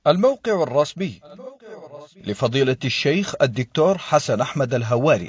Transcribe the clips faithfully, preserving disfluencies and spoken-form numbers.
الموقع الرسمي لفضيلة الشيخ الدكتور حسن أحمد الهواري.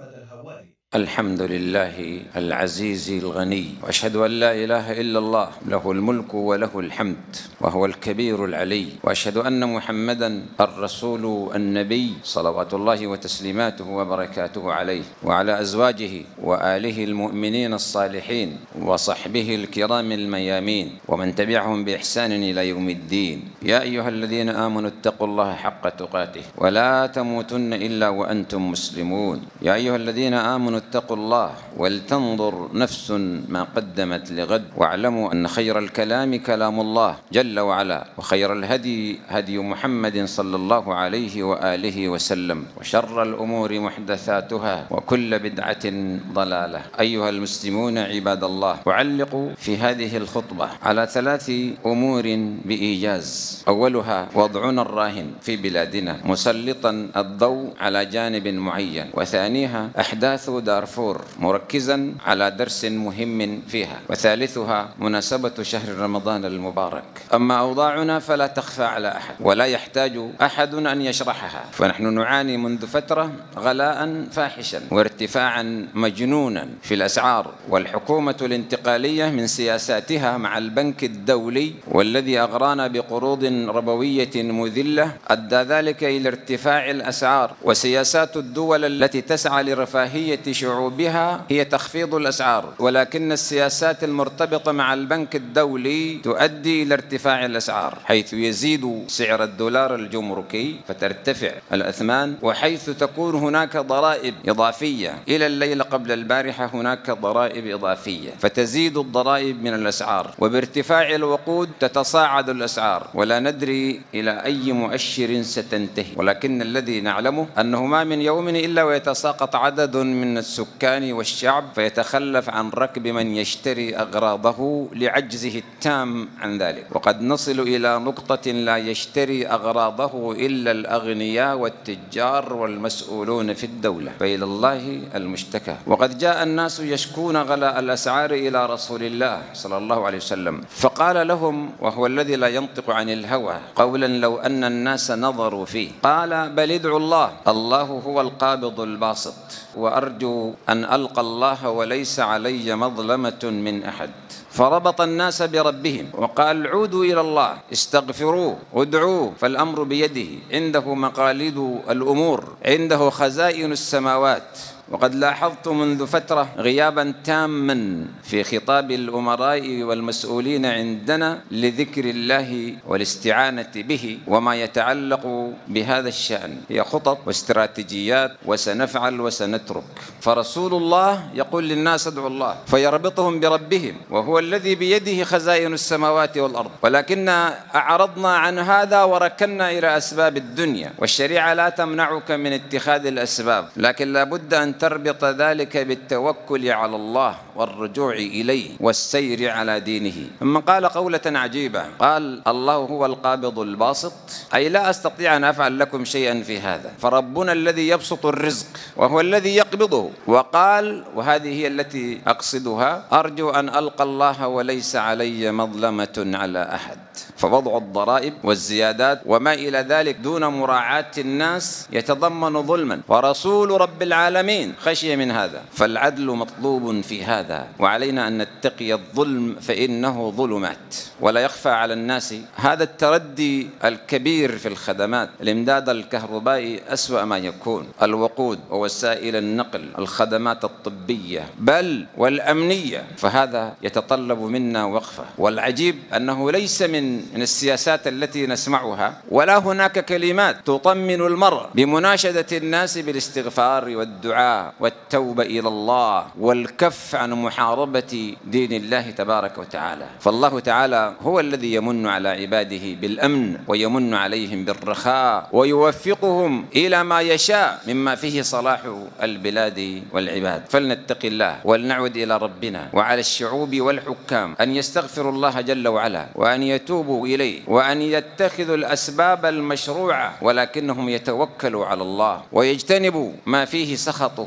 الحمد لله العزيز الغني، وأشهد أن لا إله إلا الله له الملك وله الحمد وهو الكبير العلي، وأشهد أن محمدا الرسول النبي صلوات الله وتسليماته وبركاته عليه وعلى أزواجه وآله المؤمنين الصالحين وصحبه الكرام الميامين ومن تبعهم بإحسان إلى يوم الدين. يا أيها الذين آمنوا اتقوا الله حق تقاته ولا تموتن إلا وأنتم مسلمون. يا أيها الذين آمنوا اتقوا الله ولتنظر نفس ما قدمت لغد، واعلموا أن خير الكلام كلام الله جل وعلا، وخير الهدي هدي محمد صلى الله عليه وآله وسلم، وشر الأمور محدثاتها وكل بدعة ضلالة. أيها المسلمون عباد الله، أعلق في هذه الخطبة على ثلاث أمور بإيجاز. أولها وضعنا الراهن في بلادنا مسلطا الضوء على جانب معين، وثانيها أحداث دارفور مركزا على درس مهم فيها، وثالثها مناسبة شهر رمضان المبارك. أما أوضاعنا فلا تخفى على أحد ولا يحتاج أحد أن يشرحها، فنحن نعاني منذ فترة غلاء فاحشا وارتفاعا مجنونا في الأسعار، والحكومة الانتقالية من سياساتها مع البنك الدولي والذي أغرانا بقروض ربوية مذلة أدى ذلك إلى ارتفاع الأسعار. وسياسات الدول التي تسعى لرفاهية شعوبها هي تخفيض الأسعار، ولكن السياسات المرتبطة مع البنك الدولي تؤدي إلى ارتفاع الأسعار، حيث يزيد سعر الدولار الجمركي فترتفع الأثمان، وحيث تكون هناك ضرائب إضافية. إلى الليلة قبل البارحة هناك ضرائب إضافية فتزيد الضرائب من الأسعار، وبارتفاع الوقود تتصاعد الأسعار، ولا ندري إلى أي مؤشر ستنتهي. ولكن الذي نعلمه أنه ما من يوم إلا ويتساقط عدد من السكان والشعب فيتخلف عن ركب من يشتري أغراضه لعجزه التام عن ذلك، وقد نصل إلى نقطة لا يشتري أغراضه إلا الأغنياء والتجار والمسؤولون في الدولة، فإلى الله المشتكى. وقد جاء الناس يشكون غلاء الأسعار إلى رسول الله صلى الله عليه وسلم، فقال لهم وهو الذي لا ينطق عن الهوى قولا لو أن الناس نظروا فيه، قال بل ادعوا الله، الله هو القابض الباسط، وأرجو أن ألقى الله وليس علي مظلمة من أحد. فربط الناس بربهم وقال عودوا إلى الله، استغفروه، ادعوه، فالأمر بيده، عنده مقاليد الأمور، عنده خزائن السماوات. وقد لاحظت منذ فترة غيابا تاما في خطاب الأمراء والمسؤولين عندنا لذكر الله والاستعانة به وما يتعلق بهذا الشأن. هي خطط واستراتيجيات وسنفعل وسنترك. فرسول الله يقول للناس ادعوا الله، فيربطهم بربهم وهو الذي بيده خزائن السماوات والأرض، ولكن أعرضنا عن هذا وركنا إلى أسباب الدنيا، والشريعة لا تمنعك من اتخاذ الأسباب، لكن لا بد أن تربط ذلك بالتوكل على الله والرجوع إليه والسير على دينه. ثم قال قولة عجيبة، قال الله هو القابض الباسط، أي لا أستطيع أن أفعل لكم شيئا في هذا، فربنا الذي يبسط الرزق وهو الذي يقبضه. وقال وهذه هي التي أقصدها، أرجو أن ألقى الله وليس علي مظلمة على أحد. فوضع الضرائب والزيادات وما إلى ذلك دون مراعاة الناس يتضمن ظلما، ورسول رب العالمين خشي من هذا، فالعدل مطلوب في هذا، وعلينا أن نتقي الظلم فإنه ظلمات. ولا يخفى على الناس هذا التردي الكبير في الخدمات. الإمداد الكهربائي أسوأ ما يكون، الوقود ووسائل النقل، الخدمات الطبية بل والأمنية، فهذا يتطلب منا وقفة. والعجيب أنه ليس من من السياسات التي نسمعها ولا هناك كلمات تطمن المرء بمناشدة الناس بالاستغفار والدعاء والتوبة إلى الله والكف عن محاربة دين الله تبارك وتعالى. فالله تعالى هو الذي يمن على عباده بالأمن ويمن عليهم بالرخاء ويوفقهم إلى ما يشاء مما فيه صلاح البلاد والعباد. فلنتق الله ولنعود إلى ربنا، وعلى الشعوب والحكام أن يستغفروا الله جل وعلا وأن يتوبوا إليه وأن يتخذوا الأسباب المشروعة، ولكنهم يتوكلوا على الله ويجتنبوا ما فيه سخطه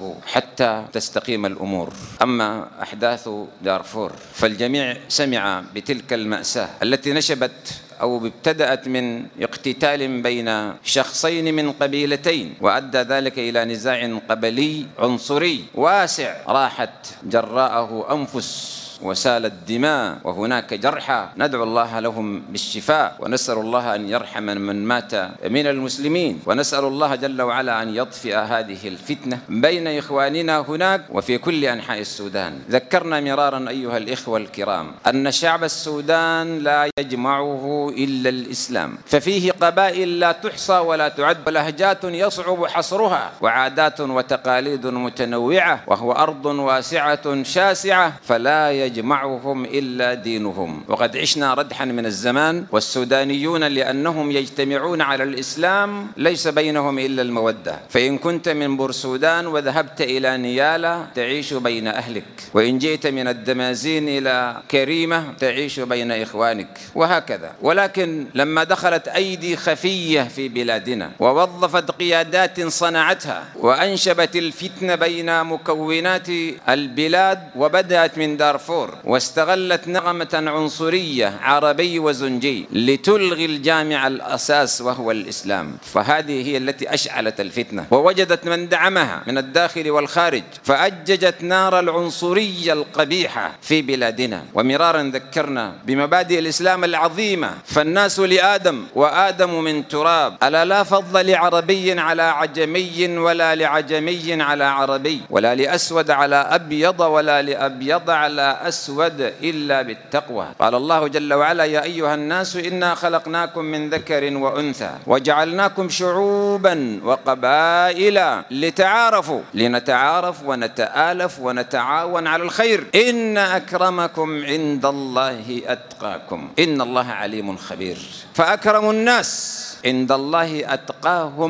نفسه حتى تستقيم الأمور. أما أحداث دارفور فالجميع سمع بتلك المأساة التي نشبت أو ابتدأت من اقتتال بين شخصين من قبيلتين، وأدى ذلك إلى نزاع قبلي عنصري واسع راحت جراءه أنفس وسالت دماء وهناك جرحى، ندعو الله لهم بالشفاء ونسأل الله أن يرحم من مات من المسلمين، ونسأل الله جل وعلا أن يطفئ هذه الفتنة بين إخواننا هناك وفي كل أنحاء السودان. ذكرنا مرارا أيها الإخوة الكرام أن شعب السودان لا يجمعه إلا الإسلام، ففيه قبائل لا تحصى ولا تعد، ولهجات يصعب حصرها، وعادات وتقاليد متنوعة، وهو أرض واسعة شاسعة فلا يجمع يجمعهم إلا دينهم. وقد عشنا ردحا من الزمان والسودانيون لأنهم يجتمعون على الإسلام ليس بينهم إلا المودة، فإن كنت من بورسودان وذهبت إلى نيالا تعيش بين أهلك، وإن جئت من الدمازين إلى كريمة تعيش بين إخوانك، وهكذا. ولكن لما دخلت أيدي خفية في بلادنا ووظفت قيادات صنعتها وأنشبت الفتنة بين مكونات البلاد وبدأت من دارفور واستغلت نغمة عنصرية عربي وزنجي لتلغي الجامع الأساس وهو الإسلام، فهذه هي التي أشعلت الفتنة ووجدت من دعمها من الداخل والخارج، فأججت نار العنصرية القبيحة في بلادنا. ومرارا ذكرنا بمبادئ الإسلام العظيمة، فالناس لآدم وآدم من تراب، ألا لا فضل لعربي على عجمي ولا لعجمي على عربي، ولا لأسود على أبيض ولا لأبيض على أسود إلا بالتقوى. قال الله جل وعلا: يا أيها الناس إنا خلقناكم من ذكر وأنثى وجعلناكم شعوبا وقبائل لتعارفوا، لنتعارف ونتآلف ونتعاون على الخير. إن أكرمكم عند الله أتقاكم إن الله عليم خبير. فأكرم الناس عند الله أتقاهم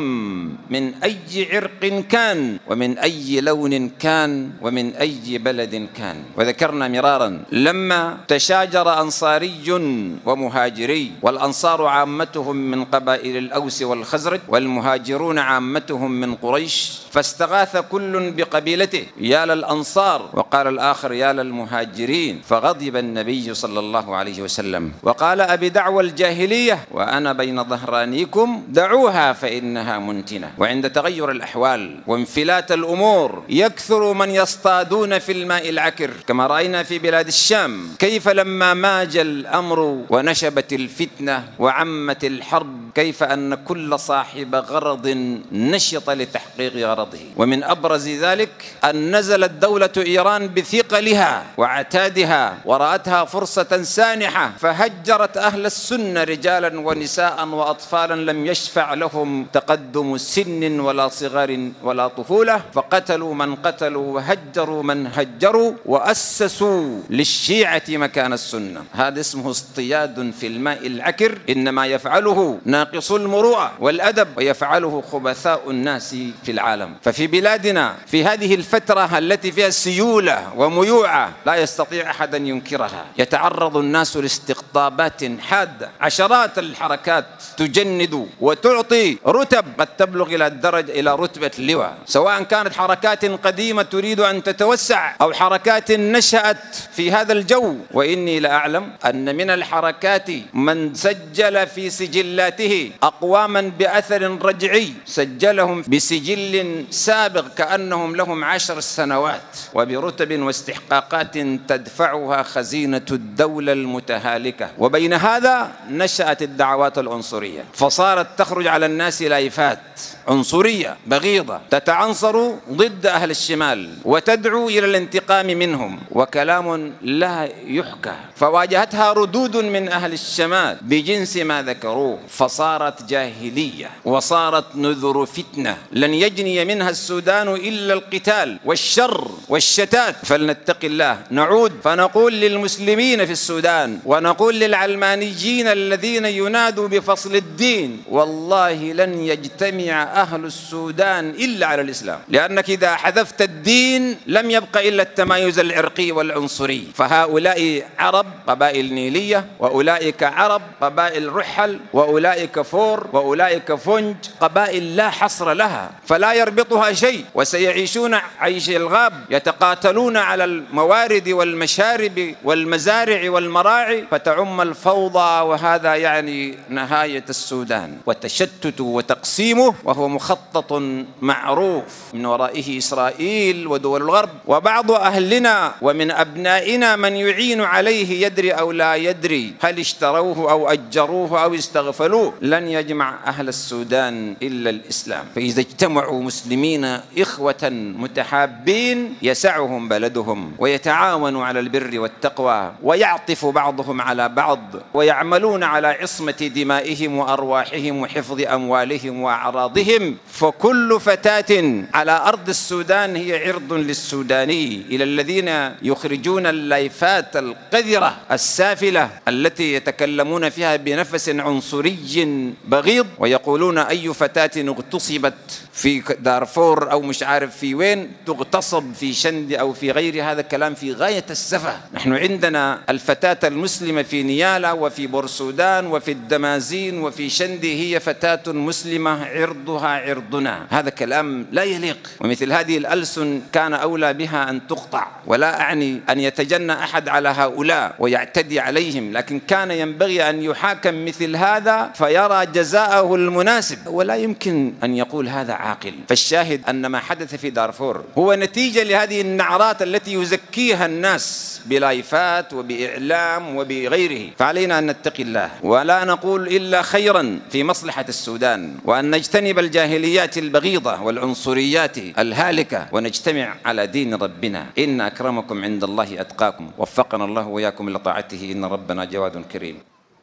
من أي عرق كان ومن أي لون كان ومن أي بلد كان. وذكرنا مرارا لما تشاجر أنصاري ومهاجري، والأنصار عامتهم من قبائل الأوس والخزرج والمهاجرون عامتهم من قريش، فاستغاث كل بقبيلته، يا للأنصار، وقال الآخر يا للمهاجرين، فغضب النبي صلى الله عليه وسلم وقال: أبي دعوى الجاهلية وأنا بين ظهراني دعوها فإنها منتنة. وعند تغير الأحوال وانفلات الأمور يكثر من يصطادون في الماء العكر، كما رأينا في بلاد الشام كيف لما ماج الأمر ونشبت الفتنة وعمت الحرب كيف أن كل صاحب غرض نشط لتحقيق غرضه. ومن أبرز ذلك أن نزلت دولة إيران بثقلها وعتادها ورأتها فرصة سانحة، فهجرت أهل السنة رجالا ونساء وأطفالا لم يشفع لهم تقدم سن ولا صغار ولا طفولة، فقتلوا من قتلوا وهجروا من هجروا وأسسوا للشيعة مكان السنة. هذا اسمه اصطياد في الماء العكر، إنما يفعله ناقص المروءة والأدب ويفعله خبثاء الناس في العالم. ففي بلادنا في هذه الفترة التي فيها سيولة وميوعة لا يستطيع أحد أن ينكرها، يتعرض الناس لاستقطابات حادة، عشرات الحركات تجند وتعطي رتب قد تبلغ إلى الدرجة إلى رتبة اللواء، سواء كانت حركات قديمة تريد أن تتوسع أو حركات نشأت في هذا الجو. وإني لأعلم أن من الحركات من سجل في سجلاته أقواما بأثر رجعي، سجلهم بسجل سابق كأنهم لهم عشر سنوات وبرتب واستحقاقات تدفعها خزينة الدولة المتهالكة. وبين هذا نشأت الدعوات العنصرية، فصارت تخرج على الناس لايفات عنصرية بغيضة تتعنصر ضد أهل الشمال وتدعو إلى الانتقام منهم، وكلام لا يحكى. فواجهتها ردود من أهل الشمال بجنس ما ذكروه، فصارت جاهلية وصارت نذر فتنة لن يجني منها السودان إلا القتال والشر والشتات. فلنتق الله. نعود فنقول للمسلمين في السودان ونقول للعلمانيين الذين ينادوا بفصل الدين الدين والله لن يجتمع أهل السودان إلا على الإسلام، لأنك إذا حذفت الدين لم يبقى إلا التمايز العرقي والعنصري. فهؤلاء عرب قبائل نيلية، وأولئك عرب قبائل رحل، وأولئك فور، وأولئك فنج، قبائل لا حصر لها فلا يربطها شيء، وسيعيشون عيش الغاب، يتقاتلون على الموارد والمشارب والمزارع والمراعي، فتعم الفوضى. وهذا يعني نهاية السودان وتشتت وتقسيمه، وهو مخطط معروف من ورائه إسرائيل ودول الغرب. وبعض أهلنا ومن أبنائنا من يعين عليه يدري أو لا يدري، هل اشتروه أو أجروه أو استغفلوه. لن يجمع أهل السودان إلا الإسلام، فإذا اجتمعوا مسلمين إخوة متحابين يسعهم بلدهم، ويتعاونوا على البر والتقوى، ويعطف بعضهم على بعض، ويعملون على عصمة دمائهم وأرواحهم وحفظ أموالهم وأعراضهم. فكل فتاة على أرض السودان هي عرض للسوداني. إلى الذين يخرجون اللايفات القذرة السافلة التي يتكلمون فيها بنفس عنصري بغيض، ويقولون أي فتاة اغتصبت في دارفور أو مش عارف في وين تغتصب في شند أو في غير هذا الكلام في غاية السفة. نحن عندنا الفتاة المسلمة في نيالا وفي بورسودان وفي الدمازين وفي شندي هي فتاة مسلمة عرضها عرضنا. هذا كلام لا يليق، ومثل هذه الألسن كان أولى بها أن تقطع. ولا أعني أن يتجنى أحد على هؤلاء ويعتدي عليهم، لكن كان ينبغي أن يحاكم مثل هذا فيرى جزاءه المناسب، ولا يمكن أن يقول هذا عاقل. فالشاهد أن ما حدث في دارفور هو نتيجة لهذه النعرات التي يزكيها الناس بلايفات وبإعلام وبغيره. فعلينا أن نتقي الله ولا نقول إلا خيرا في مصلحة السودان، وأن نجتنب الجاهليات البغيضة والعنصريات الهالكة، ونجتمع على دين ربنا. إن أكرمكم عند الله أتقاكم. وفقنا الله وإياكم لطاعته، إن ربنا جواد كريم.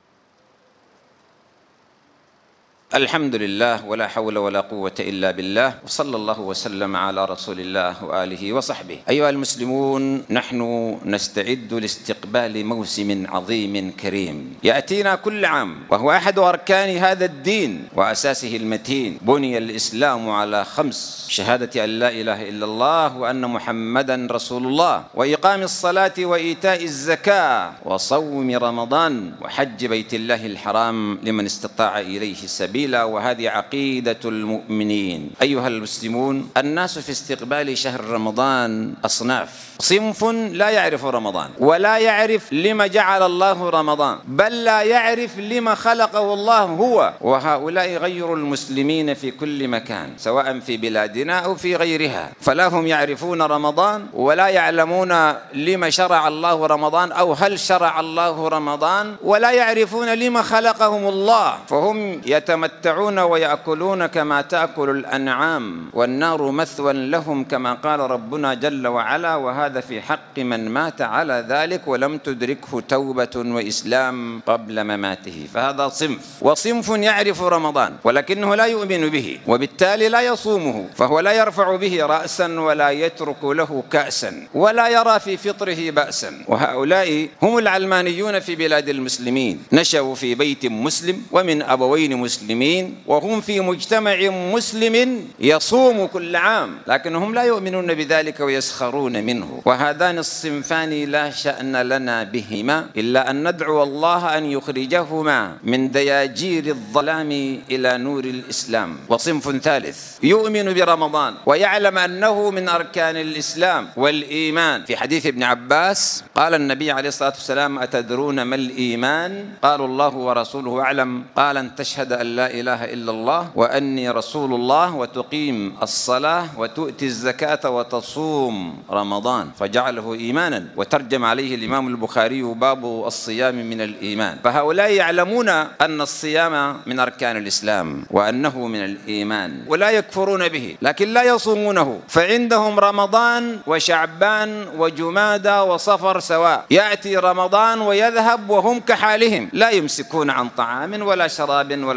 الحمد لله ولا حول ولا قوة إلا بالله، وصلى الله وسلم على رسول الله وآله وصحبه. أيها المسلمون، نحن نستعد لاستقبال موسم عظيم كريم يأتينا كل عام، وهو أحد أركان هذا الدين وأساسه المتين. بني الإسلام على خمس: شهادة أن لا إله إلا الله وأن محمدا رسول الله، وإقام الصلاة وإيتاء الزكاة، وصوم رمضان، وحج بيت الله الحرام لمن استطاع إليه سبيلا. وهذه عقيدة المؤمنين. أيها المسلمون، الناس في استقبال شهر رمضان أصناف: صنف لا يعرف رمضان ولا يعرف لما جعل الله رمضان، بل لا يعرف لما خلقه الله هو، وهؤلاء غير المسلمين في كل مكان سواء في بلادنا أو في غيرها. فلا هم يعرفون رمضان ولا يعلمون لما شرع الله رمضان أو هل شرع الله رمضان، ولا يعرفون لما خلقهم الله، فهم يتمتعون ويأكلون كما تأكل الأنعام، والنار مثوى لهم كما قال ربنا جل وعلا: وهذا في حق من مات على ذلك ولم تدركه توبة وإسلام قبل مماته. فهذا صنف. وصنف يعرف رمضان ولكنه لا يؤمن به، وبالتالي لا يصومه، فهو لا يرفع به رأسا ولا يترك له كأسا ولا يرى في فطره بأسا. وهؤلاء هم العلمانيون في بلاد المسلمين، نشأوا في بيت مسلم ومن أبوين مسلمين، وهم في مجتمع مسلم يصوم كل عام، لكنهم لا يؤمنون بذلك ويسخرون منه. وهذان الصنفان لا شأن لنا بهما إلا أن ندعو الله أن يخرجهما من دياجير الظلام إلى نور الإسلام. وصنف ثالث يؤمن برمضان ويعلم أنه من أركان الإسلام والإيمان. في حديث ابن عباس قال النبي عليه الصلاة والسلام: أتدرون ما الإيمان؟ قالوا: الله ورسوله أعلم. قال: أن تشهد أن لا إله إلا الله وأني رسول الله، وتقيم الصلاة وتؤتي الزكاة وتصوم رمضان، فجعله إيمانا. وترجم عليه الإمام البخاري: باب الصيام من الإيمان. فهؤلاء يعلمون أن الصيام من أركان الإسلام وأنه من الإيمان، ولا يكفرون به، لكن لا يصومونه. فعندهم رمضان وشعبان وجمادى وصفر سواء، يأتي رمضان ويذهب وهم كحالهم، لا يمسكون عن طعام ولا شراب ولا شهوات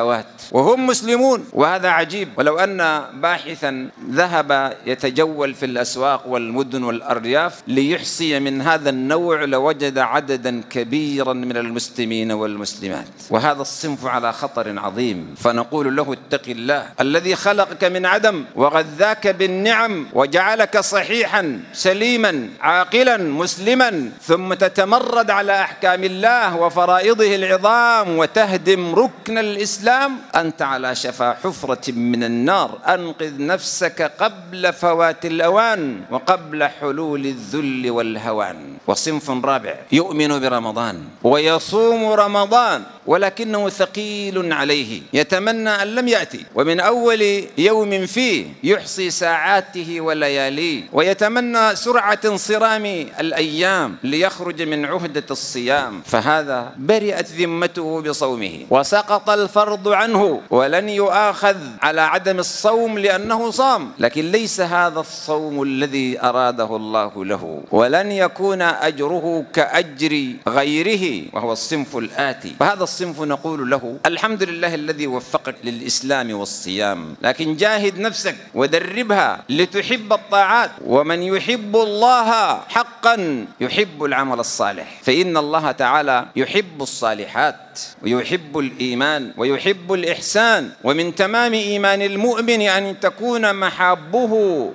الشهوات وهم مسلمون، وهذا عجيب. ولو أن باحثا ذهب يتجول في الأسواق والمدن والأرياف ليحصي من هذا النوع لوجد عددا كبيرا من المسلمين والمسلمات، وهذا الصنف على خطر عظيم. فنقول له اتق الله الذي خلقك من عدم وغذاك بالنعم وجعلك صحيحا سليما عاقلا مسلما، ثم تتمرد على أحكام الله وفرائضه العظام وتهدم ركن الإسلام. أنت على شفا حفرة من النار، أنقذ نفسك قبل فوات الأوان وقبل حلول الذل والهوان. وصنف رابع يؤمن برمضان ويصوم رمضان ولكنه ثقيل عليه، يتمنى أن لم يأتي، ومن أول يوم فيه يحصي ساعاته ولياليه، ويتمنى سرعة انصرام الأيام ليخرج من عهدة الصيام، فهذا برئت ذمته بصومه وسقط الفرض عنه ولن يؤاخذ على عدم الصوم لأنه صام، لكن ليس هذا الصوم الذي أراده الله له، ولن يكون أجره كأجر غيره، وهو الصنف الآتي. فهذا الصنف نقول له الحمد لله الذي وفقك للإسلام والصيام، لكن جاهد نفسك ودربها لتحب الطاعات، ومن يحب الله حقا يحب العمل الصالح، فإن الله تعالى يحب الصالحات ويحب الإيمان ويحب الإحسان. ومن تمام إيمان المؤمن أن تكون محابه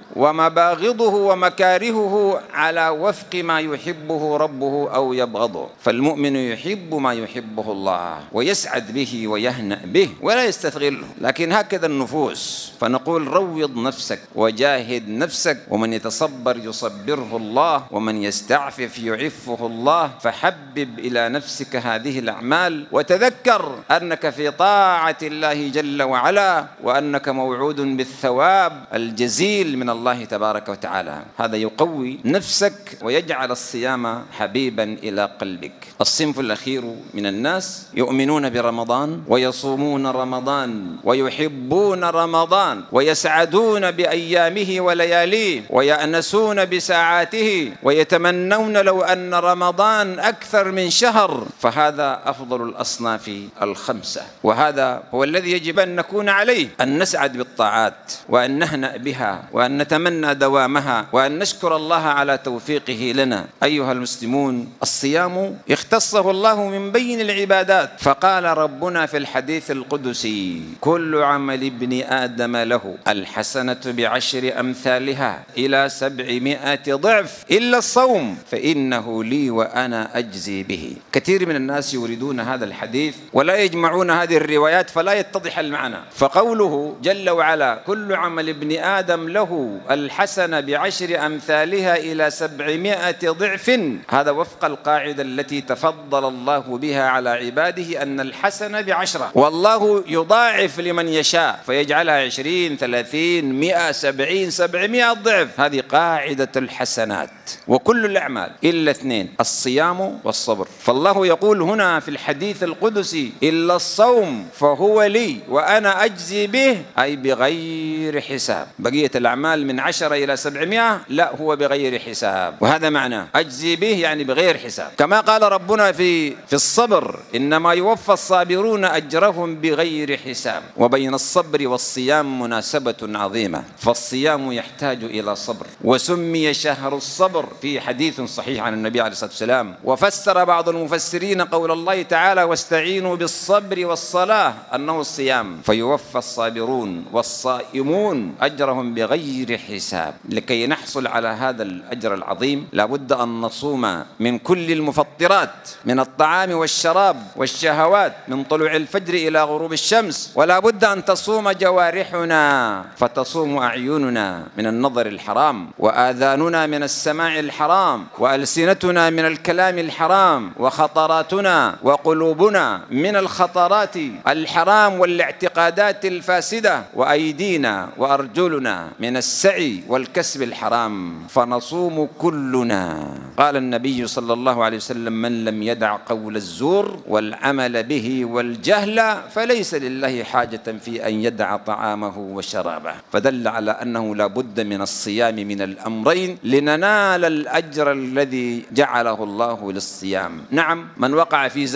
ومباغضه ومكارهه على وفق ما يحبه ربه أو يبغضه، فالمؤمن يحب ما يحبه الله ويسعد به ويهنأ به ولا يستثقله، لكن هكذا النفوس. فنقول روض نفسك وجاهد نفسك، ومن يتصبر يصبره الله، ومن يستعفف يعفه الله. فحبب إلى نفسك هذه الأعمال، وتذكر أنك في طاعة الله جل وعلا، وأنك موعود بالثواب الجزيل من الله تبارك وتعالى. هذا يقوي نفسك ويجعل الصيام حبيبا إلى قلبك. الصنف الأخير من الناس يؤمنون برمضان ويصومون رمضان ويحبون رمضان ويسعدون بأيامه ولياليه ويأنسون بساعاته ويتمنون لو أن رمضان أكثر من شهر، فهذا أفضل الأصناف الخمسة، وهذا هو الذي يجب أن نكون عليه، أن نسعد بالطاعات وأن نهنأ بها وأن نتمنى دوامها وأن نشكر الله على توفيقه لنا. أيها المسلمون، الصيام اختصه الله من بين العبادات، فقال ربنا في الحديث القدسي: كل عمل ابن آدم له الحسنة بعشر أمثالها إلى سبعمائة ضعف إلا الصوم فإنه لي وأنا أجزي به. كثير من الناس يريدون هذا الحديث ولا يجمعون هذه الروايات فلا يتضح المعنى. فقوله جل وعلا كل عمل ابن آدم له الحسنة بعشر أمثالها إلى سبعمائة ضعف، هذا وفق القاعدة التي تفضل الله بها على عباده أن الحسنة بعشرة، والله يضاعف لمن يشاء فيجعلها عشرين ثلاثين مئة سبعين سبعمائة ضعف. هذه قاعدة الحسنات. وكل الأعمال إلا اثنين: الصيام والصبر. فالله يقول هنا في الحديث القدسي: إلا الصوم فهو لي وأنا أجزي به، أي بغير حساب. بقية الأعمال من عشرة إلى سبعمائة لا، هو بغير حساب، وهذا معناه أجزي به يعني بغير حساب. كما قال ربنا في في الصبر: إنما يوفى الصابرون أجرهم بغير حساب. وبين الصبر والصيام مناسبة عظيمة، فالصيام يحتاج إلى صبر، وسمي شهر الصبر في حديث صحيح عن النبي عليه الصلاة والسلام. وفسر بعض المفسرين قول الله تعالى: واستعينوا بالصبر والصلاة أنه الصيام، فيوفى الصابرون والصائمون أجرهم بغير حساب. لكي نحصل على هذا الأجر العظيم لابد أن نصوم من كل المفطرات من الطعام والشراب والشهوات من طلوع الفجر إلى غروب الشمس، ولا بد أن تصوم جوارحنا، فتصوم أعيننا من النظر الحرام، وآذاننا من السماع الحرام، وألسنتنا من الكلام الحرام، وخطراتنا وقلوبنا من الخطرات الحرام والاعتقادات الفاسدة، وأيدينا وأرجلنا من السعي والكسب الحرام، فنصوم كلنا. قال النبي صلى الله عليه وسلم: من لم يدع قول الزور والعمل به والجهل فليس لله حاجة في أن يدع طعامه وشرابه. فدل على أنه لا بد من الصيام من الأمرين لننال الأجر الذي جعله الله للصيام. نعم، من وقع في زلات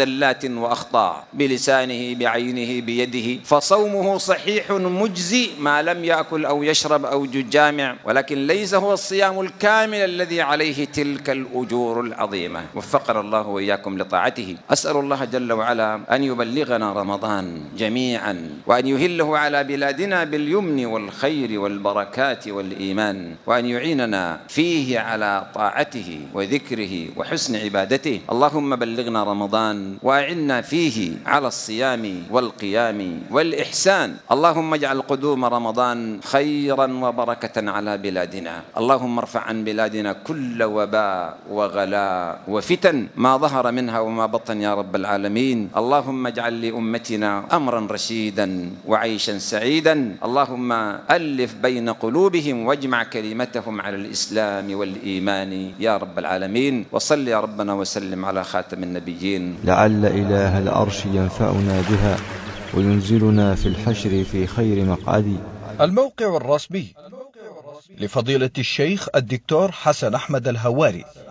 وأخطاء بلسانه بعينه بيده، فصومه صحيح مجزي ما لم يأكل أو يشرب أو جامع، ولكن ليس هو الصيام الكامل الذي عليه تلك الأجور العظيمة. وفقنا الله وإياكم لطاعته. أسأل الله جل وعلا أن يبلغنا رمضان جميعا، وأن يهله على بلادنا باليمن والخير والبركات والإيمان، وأن يعيننا فيه على طاعته وذكره وحسن عبادته. اللهم بلغنا رمضان وأعنا فيه على الصيام والقيام والإحسان. اللهم اجعل قدوم رمضان خيرا وبركة على بلادنا. اللهم ارفع عن بلادنا كل وباء وغلاء وفتن ما ظهر منها وما بطن يا رب العالمين. اللهم اجعل لأمتنا أمرا رشيدا وعيشا سعيدا. اللهم ألف بين قلوبهم واجمع كلمتهم على الإسلام والإيمان يا رب العالمين. وصل يا ربنا وسلم على خاتم النبيين. لعل إله العرش ينفعنا بها وينزلنا في الحشر في خير مقعدي. الموقع الرسمي لفضيلة الشيخ الدكتور حسن أحمد الهواري.